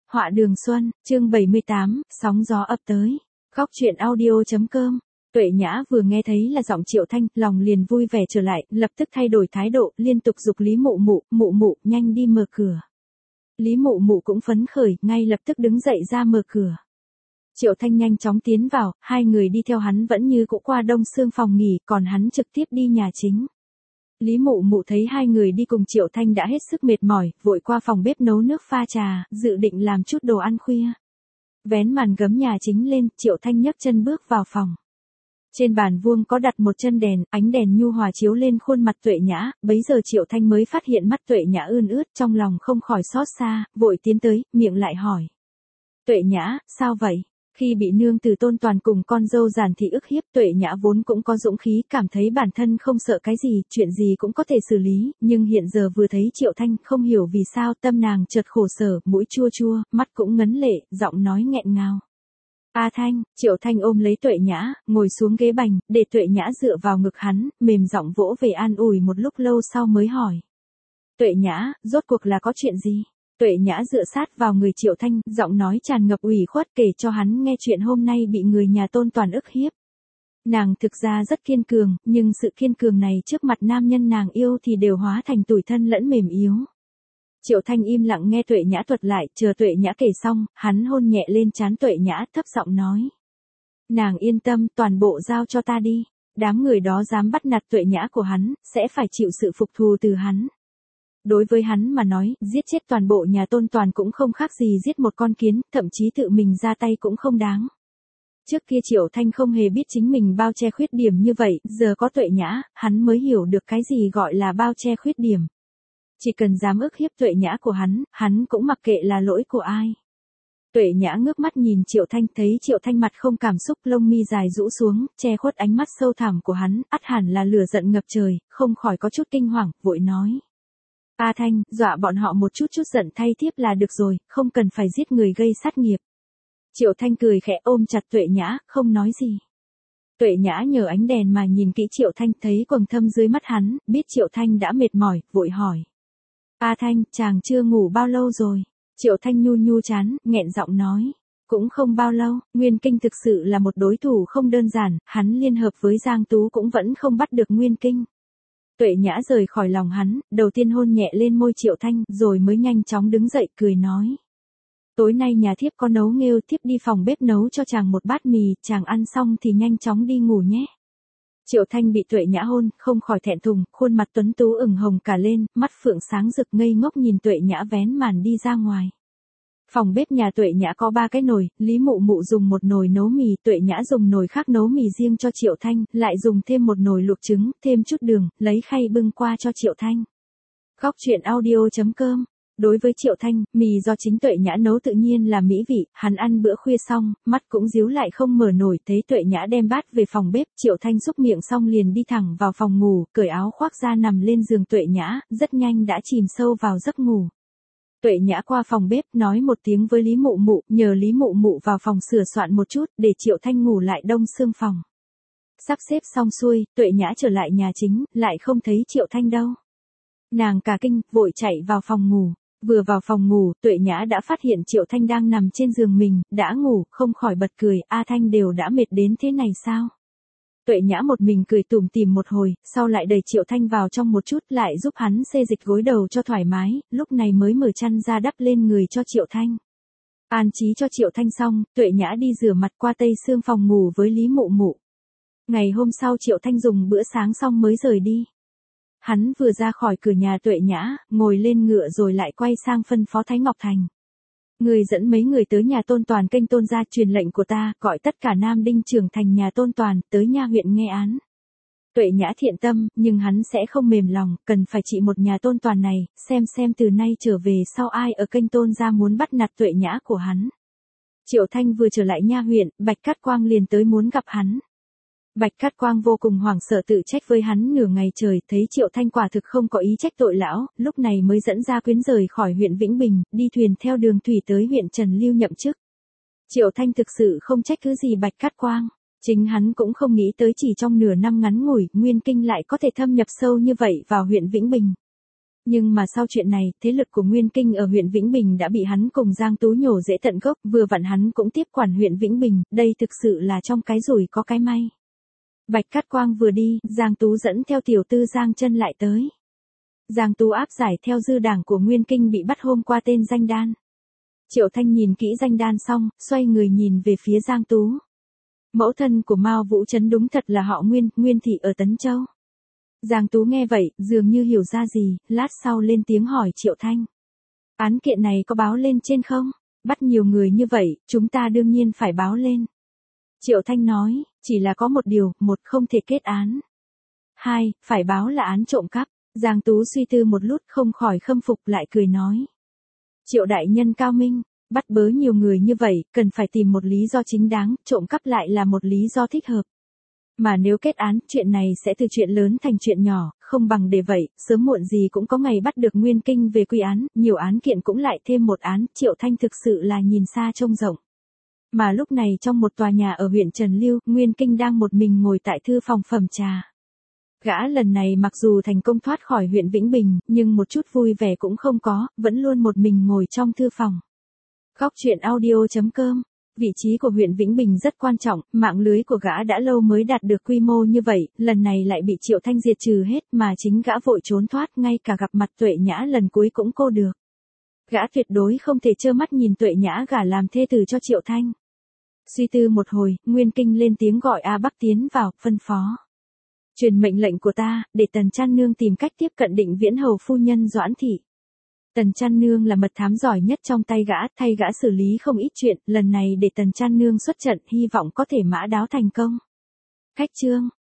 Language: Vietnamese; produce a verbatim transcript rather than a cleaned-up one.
Họa Đường Xuân, chương bảy mươi tám, sóng gió ập tới. Góc truyện audio.com. Tuệ Nhã vừa nghe thấy là giọng Triệu Thanh, lòng liền vui vẻ trở lại, lập tức thay đổi thái độ, liên tục giục Lý Mụ Mụ, Mụ Mụ, nhanh đi mở cửa. Lý Mụ Mụ cũng phấn khởi, ngay lập tức đứng dậy ra mở cửa. Triệu Thanh nhanh chóng tiến vào, hai người đi theo hắn vẫn như cũ qua đông xương phòng nghỉ, còn hắn trực tiếp đi nhà chính. Lý Mụ Mụ thấy hai người đi cùng Triệu Thanh đã hết sức mệt mỏi, vội qua phòng bếp nấu nước pha trà, dự định làm chút đồ ăn khuya. Vén màn gấm nhà chính lên, Triệu Thanh nhấc chân bước vào phòng. Trên bàn vuông có đặt một chân đèn, ánh đèn nhu hòa chiếu lên khuôn mặt Tuệ Nhã, bấy giờ Triệu Thanh mới phát hiện mắt Tuệ Nhã ươn ướt, trong lòng không khỏi xót xa, vội tiến tới, miệng lại hỏi. Tuệ Nhã, sao vậy? Khi bị nương tử Tôn Toàn cùng con dâu Giản Thị ức hiếp, Tuệ Nhã vốn cũng có dũng khí, cảm thấy bản thân không sợ cái gì, chuyện gì cũng có thể xử lý, nhưng hiện giờ vừa thấy Triệu Thanh, không hiểu vì sao tâm nàng chợt khổ sở, mũi chua chua, mắt cũng ngấn lệ, giọng nói nghẹn ngào. A Thanh, Triệu Thanh ôm lấy Tuệ Nhã, ngồi xuống ghế bành, để Tuệ Nhã dựa vào ngực hắn, mềm giọng vỗ về an ủi một lúc lâu sau mới hỏi. Tuệ Nhã, rốt cuộc là có chuyện gì? Tuệ Nhã dựa sát vào người Triệu Thanh, giọng nói tràn ngập ủy khuất kể cho hắn nghe chuyện hôm nay bị người nhà Tôn Toàn ức hiếp. Nàng thực ra rất kiên cường, nhưng sự kiên cường này trước mặt nam nhân nàng yêu thì đều hóa thành tủi thân lẫn mềm yếu. Triệu Thanh im lặng nghe Tuệ Nhã thuật lại, chờ Tuệ Nhã kể xong, hắn hôn nhẹ lên trán Tuệ Nhã, thấp giọng nói. Nàng yên tâm, toàn bộ giao cho ta đi. Đám người đó dám bắt nạt Tuệ Nhã của hắn, sẽ phải chịu sự phục thù từ hắn. Đối với hắn mà nói, giết chết toàn bộ nhà Tôn Toàn cũng không khác gì giết một con kiến, thậm chí tự mình ra tay cũng không đáng. Trước kia Triệu Thanh không hề biết chính mình bao che khuyết điểm như vậy, giờ có Tuệ Nhã, hắn mới hiểu được cái gì gọi là bao che khuyết điểm. Chỉ cần dám ức hiếp Tuệ Nhã của hắn, hắn cũng mặc kệ là lỗi của ai. Tuệ Nhã ngước mắt nhìn Triệu Thanh, thấy Triệu Thanh mặt không cảm xúc, lông mi dài rũ xuống, che khuất ánh mắt sâu thẳm của hắn, ắt hẳn là lửa giận ngập trời, không khỏi có chút kinh hoàng, vội nói. A Thanh, dọa bọn họ một chút chút giận thay thiếp là được rồi, không cần phải giết người gây sát nghiệp. Triệu Thanh cười khẽ ôm chặt Tuệ Nhã, không nói gì. Tuệ Nhã nhờ ánh đèn mà nhìn kỹ Triệu Thanh, thấy quầng thâm dưới mắt hắn, biết Triệu Thanh đã mệt mỏi, vội hỏi. A Thanh, chàng chưa ngủ bao lâu rồi? Triệu Thanh nhu nhu chán, nghẹn giọng nói. Cũng không bao lâu, Nguyên Kinh thực sự là một đối thủ không đơn giản, hắn liên hợp với Giang Tú cũng vẫn không bắt được Nguyên Kinh. Tuệ Nhã rời khỏi lòng hắn, đầu tiên hôn nhẹ lên môi Triệu Thanh, rồi mới nhanh chóng đứng dậy, cười nói. Tối nay nhà thiếp có nấu nghêu, thiếp đi phòng bếp nấu cho chàng một bát mì, chàng ăn xong thì nhanh chóng đi ngủ nhé. Triệu Thanh bị Tuệ Nhã hôn, không khỏi thẹn thùng, khuôn mặt tuấn tú ửng hồng cả lên, mắt phượng sáng rực ngây ngốc nhìn Tuệ Nhã vén màn đi ra ngoài. Phòng bếp nhà Tuệ Nhã có ba cái nồi, Lý Mụ Mụ dùng một nồi nấu mì, Tuệ Nhã dùng nồi khác nấu mì riêng cho Triệu Thanh, lại dùng thêm một nồi luộc trứng, thêm chút đường, lấy khay bưng qua cho Triệu Thanh. Góc truyện audio.com. Đối với Triệu Thanh, mì do chính Tuệ Nhã nấu tự nhiên là mỹ vị, hắn ăn bữa khuya xong, mắt cũng díu lại không mở nổi, thấy Tuệ Nhã đem bát về phòng bếp, Triệu Thanh xúc miệng xong liền đi thẳng vào phòng ngủ, cởi áo khoác ra nằm lên giường Tuệ Nhã, rất nhanh đã chìm sâu vào giấc ngủ. Tuệ Nhã qua phòng bếp, nói một tiếng với Lý Mụ Mụ, nhờ Lý Mụ Mụ vào phòng sửa soạn một chút, để Triệu Thanh ngủ lại đông xương phòng. Sắp xếp xong xuôi, Tuệ Nhã trở lại nhà chính, lại không thấy Triệu Thanh đâu. Nàng cả kinh, vội chạy vào phòng ngủ. Vừa vào phòng ngủ, Tuệ Nhã đã phát hiện Triệu Thanh đang nằm trên giường mình, đã ngủ, không khỏi bật cười, A Thanh đều đã mệt đến thế này sao? Tuệ Nhã một mình cười tủm tỉm một hồi, sau lại đẩy Triệu Thanh vào trong một chút, lại giúp hắn xê dịch gối đầu cho thoải mái, lúc này mới mở chăn ra đắp lên người cho Triệu Thanh. An trí cho Triệu Thanh xong, Tuệ Nhã đi rửa mặt qua tây xương phòng ngủ với Lý Mụ Mụ. Ngày hôm sau Triệu Thanh dùng bữa sáng xong mới rời đi. Hắn vừa ra khỏi cửa nhà Tuệ Nhã, ngồi lên ngựa rồi lại quay sang phân phó Thái Ngọc Thành. Người dẫn mấy người tới nhà Tôn Toàn kênh Tôn gia truyền lệnh của ta, gọi tất cả nam đinh trưởng thành nhà Tôn Toàn, tới nha huyện nghe án. Tuệ Nhã thiện tâm, nhưng hắn sẽ không mềm lòng, cần phải trị một nhà Tôn Toàn này, xem xem từ nay trở về sau ai ở kênh Tôn gia muốn bắt nạt Tuệ Nhã của hắn. Triệu Thanh vừa trở lại nha huyện, Bạch Cát Quang liền tới muốn gặp hắn. Bạch Cát Quang vô cùng hoảng sợ tự trách với hắn nửa ngày trời, thấy Triệu Thanh quả thực không có ý trách tội lão, lúc này mới dẫn gia quyến rời khỏi huyện Vĩnh Bình, đi thuyền theo đường thủy tới huyện Trần Lưu nhậm chức. Triệu Thanh thực sự không trách cứ gì Bạch Cát Quang, chính hắn cũng không nghĩ tới chỉ trong nửa năm ngắn ngủi, Nguyên Kinh lại có thể thâm nhập sâu như vậy vào huyện Vĩnh Bình. Nhưng mà sau chuyện này, thế lực của Nguyên Kinh ở huyện Vĩnh Bình đã bị hắn cùng Giang Tú nhổ rễ tận gốc, vừa vặn hắn cũng tiếp quản huyện Vĩnh Bình, đây thực sự là trong cái rủi có cái may. Bạch Cát Quang vừa đi, Giang Tú dẫn theo tiểu tư Giang Chân lại tới. Giang Tú áp giải theo dư đảng của Nguyên Kinh bị bắt hôm qua tên danh đan. Triệu Thanh nhìn kỹ danh đan xong, xoay người nhìn về phía Giang Tú. Mẫu thân của Mao Vũ Trấn đúng thật là họ Nguyên, Nguyên thị ở Tấn Châu. Giang Tú nghe vậy, dường như hiểu ra gì, lát sau lên tiếng hỏi Triệu Thanh. Án kiện này có báo lên trên không? Bắt nhiều người như vậy, chúng ta đương nhiên phải báo lên. Triệu Thanh nói, chỉ là có một điều, một không thể kết án. Hai, phải báo là án trộm cắp. Giang Tú suy tư một lúc không khỏi khâm phục lại cười nói. Triệu đại nhân cao minh, bắt bớ nhiều người như vậy, cần phải tìm một lý do chính đáng, trộm cắp lại là một lý do thích hợp. Mà nếu kết án, chuyện này sẽ từ chuyện lớn thành chuyện nhỏ, không bằng để vậy, sớm muộn gì cũng có ngày bắt được Nguyên Kinh về quy án, nhiều án kiện cũng lại thêm một án, Triệu Thanh thực sự là nhìn xa trông rộng. Mà lúc này trong một tòa nhà ở huyện Trần Lưu, Nguyên Kinh đang một mình ngồi tại thư phòng phẩm trà. Gã lần này mặc dù thành công thoát khỏi huyện Vĩnh Bình, nhưng một chút vui vẻ cũng không có, vẫn luôn một mình ngồi trong thư phòng. Góc truyện audio chấm com. Vị trí của huyện Vĩnh Bình rất quan trọng, mạng lưới của gã đã lâu mới đạt được quy mô như vậy, lần này lại bị Triệu Thanh diệt trừ hết mà chính gã vội trốn thoát, ngay cả gặp mặt Tuệ Nhã lần cuối cũng cô được. Gã tuyệt đối không thể trơ mắt nhìn Tuệ Nhã gả làm thê tử cho Triệu Thanh. Suy tư một hồi, Nguyên Kinh lên tiếng gọi A Bắc tiến vào, phân phó. Truyền mệnh lệnh của ta, để Tần Trăn Nương tìm cách tiếp cận Định Viễn hầu phu nhân Doãn thị. Tần Trăn Nương là mật thám giỏi nhất trong tay gã, thay gã xử lý không ít chuyện, lần này để Tần Trăn Nương xuất trận, hy vọng có thể mã đáo thành công. Khách trương,